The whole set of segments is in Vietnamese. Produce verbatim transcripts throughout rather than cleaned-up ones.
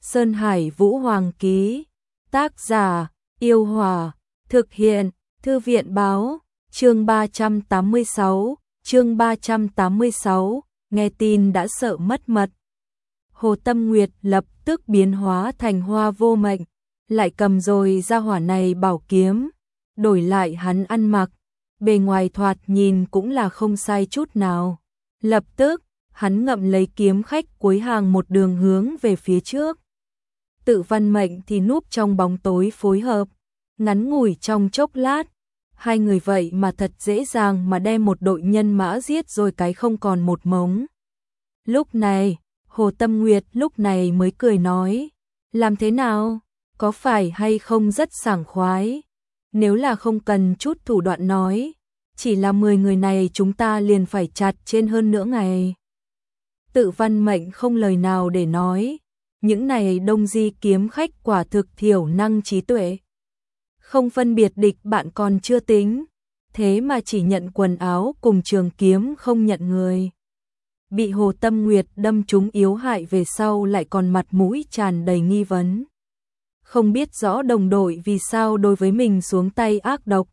Sơn Hải Vũ Hoàng ký. Tác giả, Yêu Hòa. Thực hiện, Thư viện báo. Chương ba trăm tám mươi sáu, chương ba trăm tám mươi sáu, nghe tin đã sợ mất mật. Hồ Tâm Nguyệt lập tức biến hóa thành Hoa Vô Mệnh, lại cầm rồi ra hỏa này bảo kiếm, đổi lại hắn ăn mặc, bề ngoài thoạt nhìn cũng là không sai chút nào. Lập tức, hắn ngậm lấy kiếm khách cuối hàng một đường hướng về phía trước. Tự Văn Mệnh thì núp trong bóng tối phối hợp, ngắn ngủi trong chốc lát, hai người vậy mà thật dễ dàng mà đem một đội nhân mã giết rồi cái không còn một mống. Lúc này, Hồ Tâm Nguyệt lúc này mới cười nói, làm thế nào, có phải hay không rất sảng khoái, nếu là không cần chút thủ đoạn nói, chỉ là mười người này chúng ta liền phải chặt trên hơn nửa ngày. Tự Văn Mệnh không lời nào để nói, những này đông di kiếm khách quả thực thiểu năng trí tuệ. Không phân biệt địch bạn còn chưa tính, thế mà chỉ nhận quần áo cùng trường kiếm không nhận người. Bị Hồ Tâm Nguyệt đâm trúng yếu hại về sau lại còn mặt mũi tràn đầy nghi vấn. Không biết rõ đồng đội vì sao đối với mình xuống tay ác độc.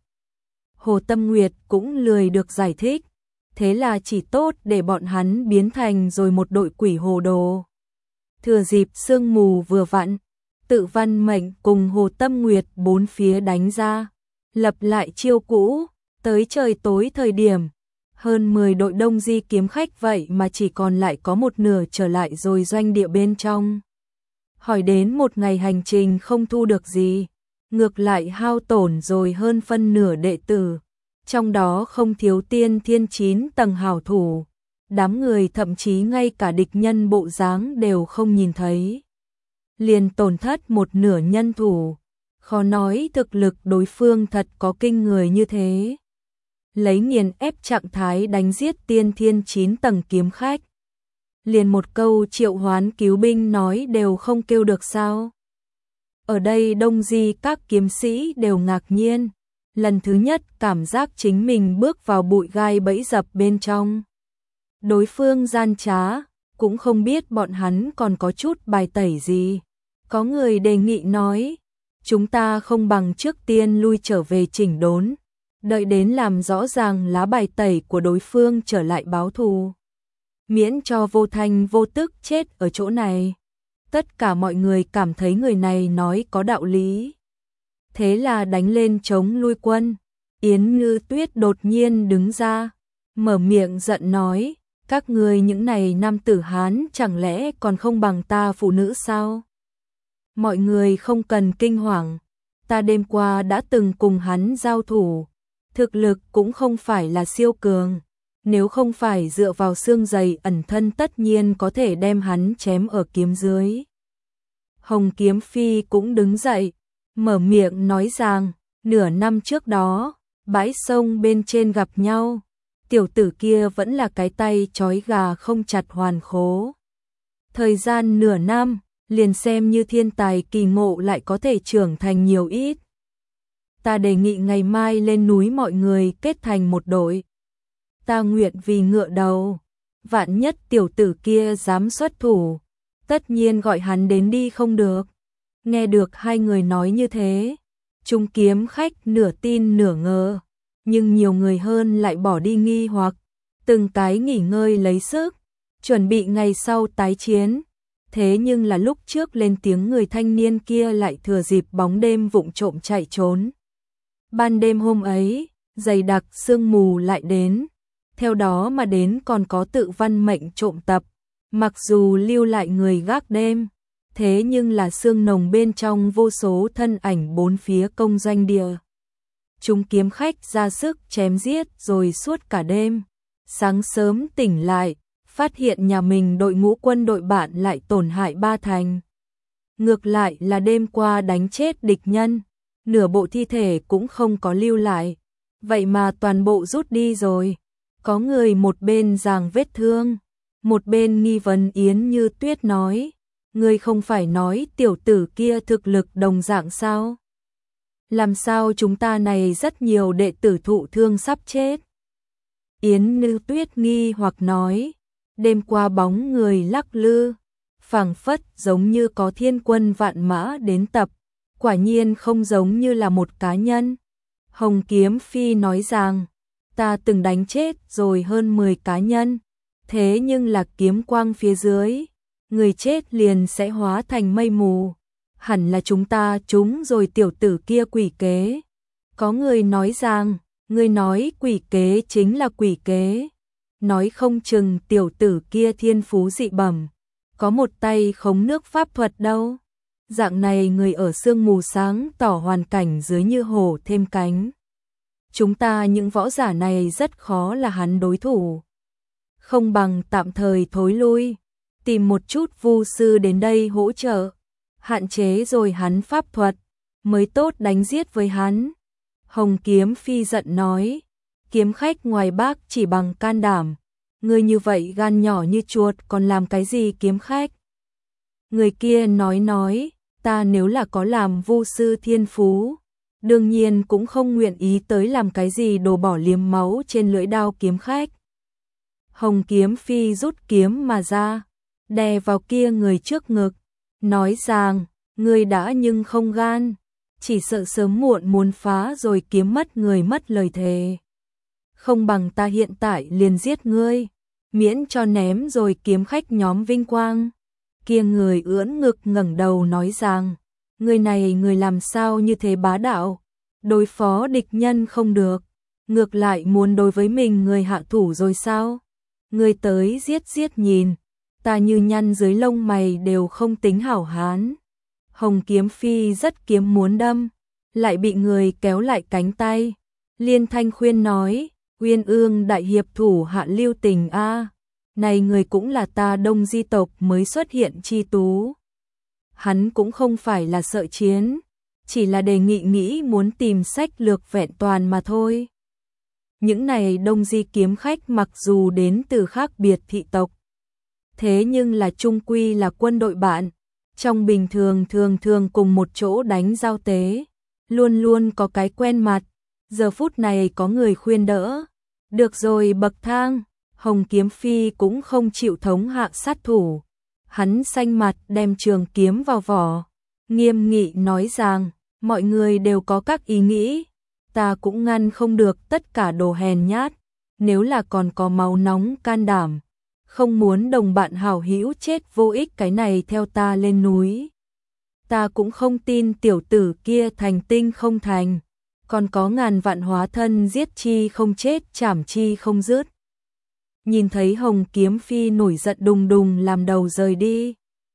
Hồ Tâm Nguyệt cũng lười được giải thích, thế là chỉ tốt để bọn hắn biến thành rồi một đội quỷ hồ đồ. Thừa dịp sương mù vừa vặn, Tự Văn Mệnh cùng Hồ Tâm Nguyệt bốn phía đánh ra, lập lại chiêu cũ, tới trời tối thời điểm, hơn mười đội đông di kiếm khách vậy mà chỉ còn lại có một nửa trở lại rồi doanh địa bên trong. Hỏi đến một ngày hành trình không thu được gì, ngược lại hao tổn rồi hơn phân nửa đệ tử, trong đó không thiếu tiên thiên chín tầng hảo thủ, đám người thậm chí ngay cả địch nhân bộ dáng đều không nhìn thấy. Liền tổn thất một nửa nhân thủ, khó nói thực lực đối phương thật có kinh người như thế. Lấy nghiền ép trạng thái đánh giết tiên thiên chín tầng kiếm khách. Liền một câu triệu hoán cứu binh nói đều không kêu được sao. Ở đây đông di các kiếm sĩ đều ngạc nhiên, lần thứ nhất cảm giác chính mình bước vào bụi gai bẫy dập bên trong. Đối phương gian trá, cũng không biết bọn hắn còn có chút bài tẩy gì. Có người đề nghị nói, chúng ta không bằng trước tiên lui trở về chỉnh đốn, đợi đến làm rõ ràng lá bài tẩy của đối phương trở lại báo thù. Miễn cho vô thanh vô tức chết ở chỗ này. Tất cả mọi người cảm thấy người này nói có đạo lý. Thế là đánh lên chống lui quân. Yến Ngư Tuyết đột nhiên đứng ra, mở miệng giận nói, các ngươi những này nam tử Hán chẳng lẽ còn không bằng ta phụ nữ sao? Mọi người không cần kinh hoàng, ta đêm qua đã từng cùng hắn giao thủ, thực lực cũng không phải là siêu cường, nếu không phải dựa vào xương dày ẩn thân tất nhiên có thể đem hắn chém ở kiếm dưới. Hồng Kiếm Phi cũng đứng dậy, mở miệng nói rằng, nửa năm trước đó, bãi sông bên trên gặp nhau, tiểu tử kia vẫn là cái tay trói gà không chặt hoàn khố. Thời gian nửa năm, liền xem như thiên tài kỳ ngộ lại có thể trưởng thành nhiều ít. Ta đề nghị ngày mai lên núi mọi người kết thành một đội. Ta nguyện vì ngựa đầu, vạn nhất tiểu tử kia dám xuất thủ, tất nhiên gọi hắn đến đi không được. Nghe được hai người nói như thế, chúng kiếm khách nửa tin nửa ngờ, nhưng nhiều người hơn lại bỏ đi nghi hoặc, từng cái nghỉ ngơi lấy sức, chuẩn bị ngày sau tái chiến. Thế nhưng là lúc trước lên tiếng người thanh niên kia lại thừa dịp bóng đêm vụng trộm chạy trốn. Ban đêm hôm ấy, dày đặc sương mù lại đến, theo đó mà đến còn có Tự Văn Mệnh trộm tập, mặc dù lưu lại người gác đêm, thế nhưng là sương nồng bên trong vô số thân ảnh bốn phía công doanh địa. Chúng kiếm khách ra sức chém giết rồi suốt cả đêm, sáng sớm tỉnh lại, phát hiện nhà mình đội ngũ quân đội bạn lại tổn hại ba thành. Ngược lại là đêm qua đánh chết địch nhân, nửa bộ thi thể cũng không có lưu lại, vậy mà toàn bộ rút đi rồi. Có người một bên giằng vết thương, một bên nghi vấn Yến Như Tuyết nói, ngươi không phải nói tiểu tử kia thực lực đồng dạng sao? Làm sao chúng ta này rất nhiều đệ tử thụ thương sắp chết? Yến Như Tuyết nghi hoặc nói, đêm qua bóng người lắc lư, phảng phất giống như có thiên quân vạn mã đến tập, quả nhiên không giống như là một cá nhân. Hồng Kiếm Phi nói rằng, ta từng đánh chết rồi hơn mười cá nhân, thế nhưng là kiếm quang phía dưới, người chết liền sẽ hóa thành mây mù, hẳn là chúng ta trúng rồi tiểu tử kia quỷ kế. Có người nói rằng, người nói quỷ kế chính là quỷ kế, nói không chừng tiểu tử kia thiên phú dị bẩm, có một tay khống nước pháp thuật đâu. Dạng này người ở sương mù sáng tỏ hoàn cảnh dưới như hổ thêm cánh. Chúng ta những võ giả này rất khó là hắn đối thủ. Không bằng tạm thời thối lui, tìm một chút vu sư đến đây hỗ trợ, hạn chế rồi hắn pháp thuật, mới tốt đánh giết với hắn. Hồng Kiếm Phi giận nói, kiếm khách ngoài Bắc chỉ bằng can đảm, người như vậy gan nhỏ như chuột còn làm cái gì kiếm khách. Người kia nói nói, ta nếu là có làm vu sư thiên phú, đương nhiên cũng không nguyện ý tới làm cái gì đồ bỏ liếm máu trên lưỡi đao kiếm khách. Hồng Kiếm Phi rút kiếm mà ra, đè vào kia người trước ngực, nói rằng, ngươi đã nhưng không gan, chỉ sợ sớm muộn muốn phá rồi kiếm mất người mất lời thề. Không bằng ta hiện tại liền giết ngươi, miễn cho ném rồi kiếm khách nhóm vinh quang. Kia người ưỡn ngực ngẩng đầu nói rằng, người này người làm sao như thế bá đạo, đối phó địch nhân không được, ngược lại muốn đối với mình người hạ thủ rồi sao? Người tới giết giết nhìn, ta như nhăn dưới lông mày đều không tính hảo hán. Hồng Kiếm Phi rất kiếm muốn đâm, lại bị người kéo lại cánh tay. Liên Thanh khuyên nói, Uyên Ương đại hiệp thủ hạ lưu tình a, này người cũng là ta Đông Di tộc mới xuất hiện chi tú. Hắn cũng không phải là sợ chiến, chỉ là đề nghị nghĩ muốn tìm sách lược vẹn toàn mà thôi. Những này Đông Di kiếm khách mặc dù đến từ khác biệt thị tộc, thế nhưng là chung quy là quân đội bạn, trong bình thường thường thường cùng một chỗ đánh giao tế, luôn luôn có cái quen mặt. Giờ phút này có người khuyên đỡ, được rồi bậc thang. Hồng Kiếm Phi cũng không chịu thống hạ sát thủ, hắn xanh mặt đem trường kiếm vào vỏ, nghiêm nghị nói rằng, mọi người đều có các ý nghĩ, ta cũng ngăn không được tất cả đồ hèn nhát, nếu là còn có máu nóng can đảm, không muốn đồng bạn hảo hữu chết vô ích cái này theo ta lên núi. Ta cũng không tin tiểu tử kia thành tinh không thành, còn có ngàn vạn hóa thân giết chi không chết chảm chi không dứt. Nhìn thấy Hồng Kiếm Phi nổi giận đùng đùng làm đầu rời đi,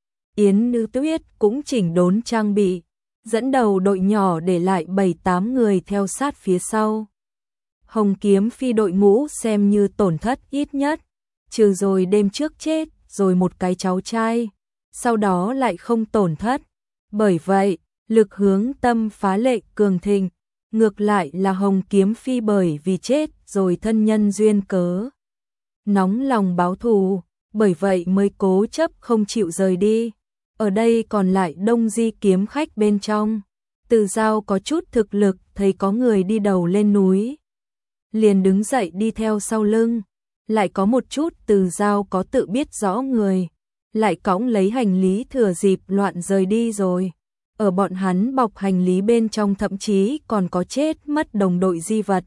Yến Nữ Tuyết cũng chỉnh đốn trang bị, dẫn đầu đội nhỏ để lại bảy tám người theo sát phía sau. Hồng Kiếm Phi đội ngũ xem như tổn thất ít nhất, trừ rồi đêm trước chết rồi một cái cháu trai, sau đó lại không tổn thất. Bởi vậy, lực hướng tâm phá lệ cường thịnh, ngược lại là Hồng Kiếm Phi bởi vì chết rồi thân nhân duyên cớ, nóng lòng báo thù, bởi vậy mới cố chấp không chịu rời đi. Ở đây còn lại Đông Di kiếm khách bên trong, Từ Giao có chút thực lực, thấy có người đi đầu lên núi, liền đứng dậy đi theo sau lưng. Lại có một chút Từ Giao có tự biết rõ người, lại cõng lấy hành lý thừa dịp loạn rời đi rồi. Ở bọn hắn bọc hành lý bên trong thậm chí còn có chết mất đồng đội di vật.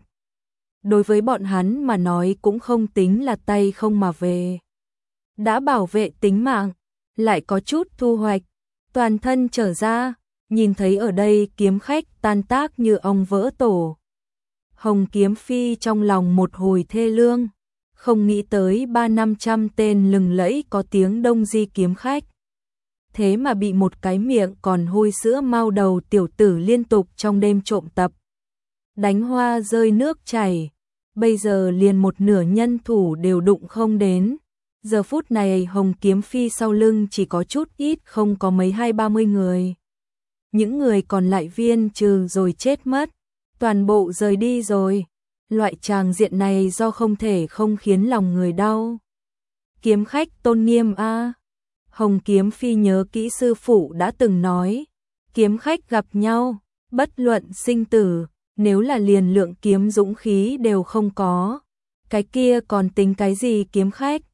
Đối với bọn hắn mà nói cũng không tính là tay không mà về. Đã bảo vệ tính mạng, lại có chút thu hoạch, toàn thân trở ra, nhìn thấy ở đây kiếm khách tan tác như ong vỡ tổ. Hồng Kiếm Phi trong lòng một hồi thê lương, không nghĩ tới ba năm trăm tên lừng lẫy có tiếng Đông Di kiếm khách. Thế mà bị một cái miệng còn hôi sữa mau đầu tiểu tử liên tục trong đêm trộm tập. Đánh hoa rơi nước chảy, bây giờ liền một nửa nhân thủ đều đụng không đến. Giờ phút này Hồng Kiếm Phi sau lưng chỉ có chút ít không có mấy hai ba mươi người. Những người còn lại viên trừ rồi chết mất, toàn bộ rời đi rồi. Loại tràng diện này do không thể không khiến lòng người đau. Kiếm khách tôn nghiêm a. Hồng Kiếm Phi nhớ kỹ sư phụ đã từng nói, kiếm khách gặp nhau, bất luận sinh tử, nếu là liền lượng kiếm dũng khí đều không có, cái kia còn tính cái gì kiếm khách.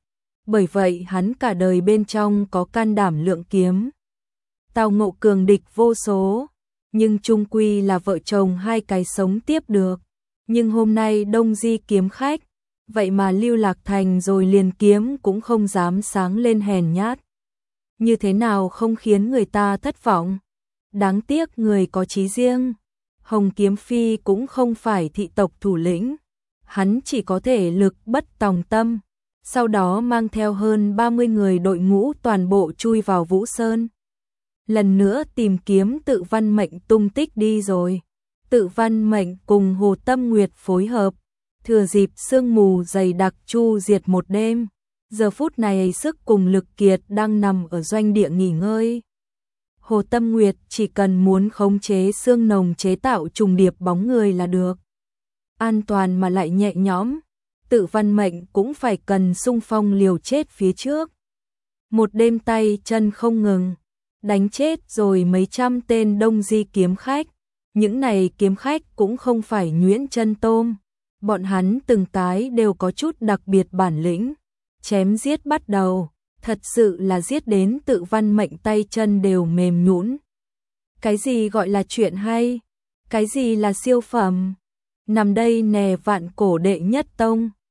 bởi vậy hắn cả đời bên trong có can đảm lượng kiếm. Tào ngộ cường địch vô số, nhưng chung quy là vợ chồng hai cái sống tiếp được. Nhưng hôm nay Đông Di kiếm khách, vậy mà lưu lạc thành rồi liền kiếm cũng không dám sáng lên hèn nhát. Như thế nào không khiến người ta thất vọng? Đáng tiếc người có chí riêng. Hồng Kiếm Phi cũng không phải thị tộc thủ lĩnh, hắn chỉ có thể lực bất tòng tâm. Sau đó mang theo hơn ba mươi người đội ngũ toàn bộ chui vào Vũ Sơn. Lần nữa tìm kiếm Tự Văn Mệnh tung tích đi rồi. Tự Văn Mệnh cùng Hồ Tâm Nguyệt phối hợp, thừa dịp sương mù dày đặc chu diệt một đêm. Giờ phút này sức cùng lực kiệt đang nằm ở doanh địa nghỉ ngơi. Hồ Tâm Nguyệt chỉ cần muốn khống chế xương nồng chế tạo trùng điệp bóng người là được. An toàn mà lại nhẹ nhõm. Tự Văn Mệnh cũng phải cần xung phong liều chết phía trước. Một đêm tay chân không ngừng, đánh chết rồi mấy trăm tên Đông Di kiếm khách. Những này kiếm khách cũng không phải nhuyễn chân tôm. Bọn hắn từng cái đều có chút đặc biệt bản lĩnh. Chém giết bắt đầu, thật sự là giết đến Tự Văn Mệnh tay chân đều mềm nhũn. Cái gì gọi là chuyện hay? Cái gì là siêu phẩm? Nằm đây nè vạn cổ đệ nhất tông.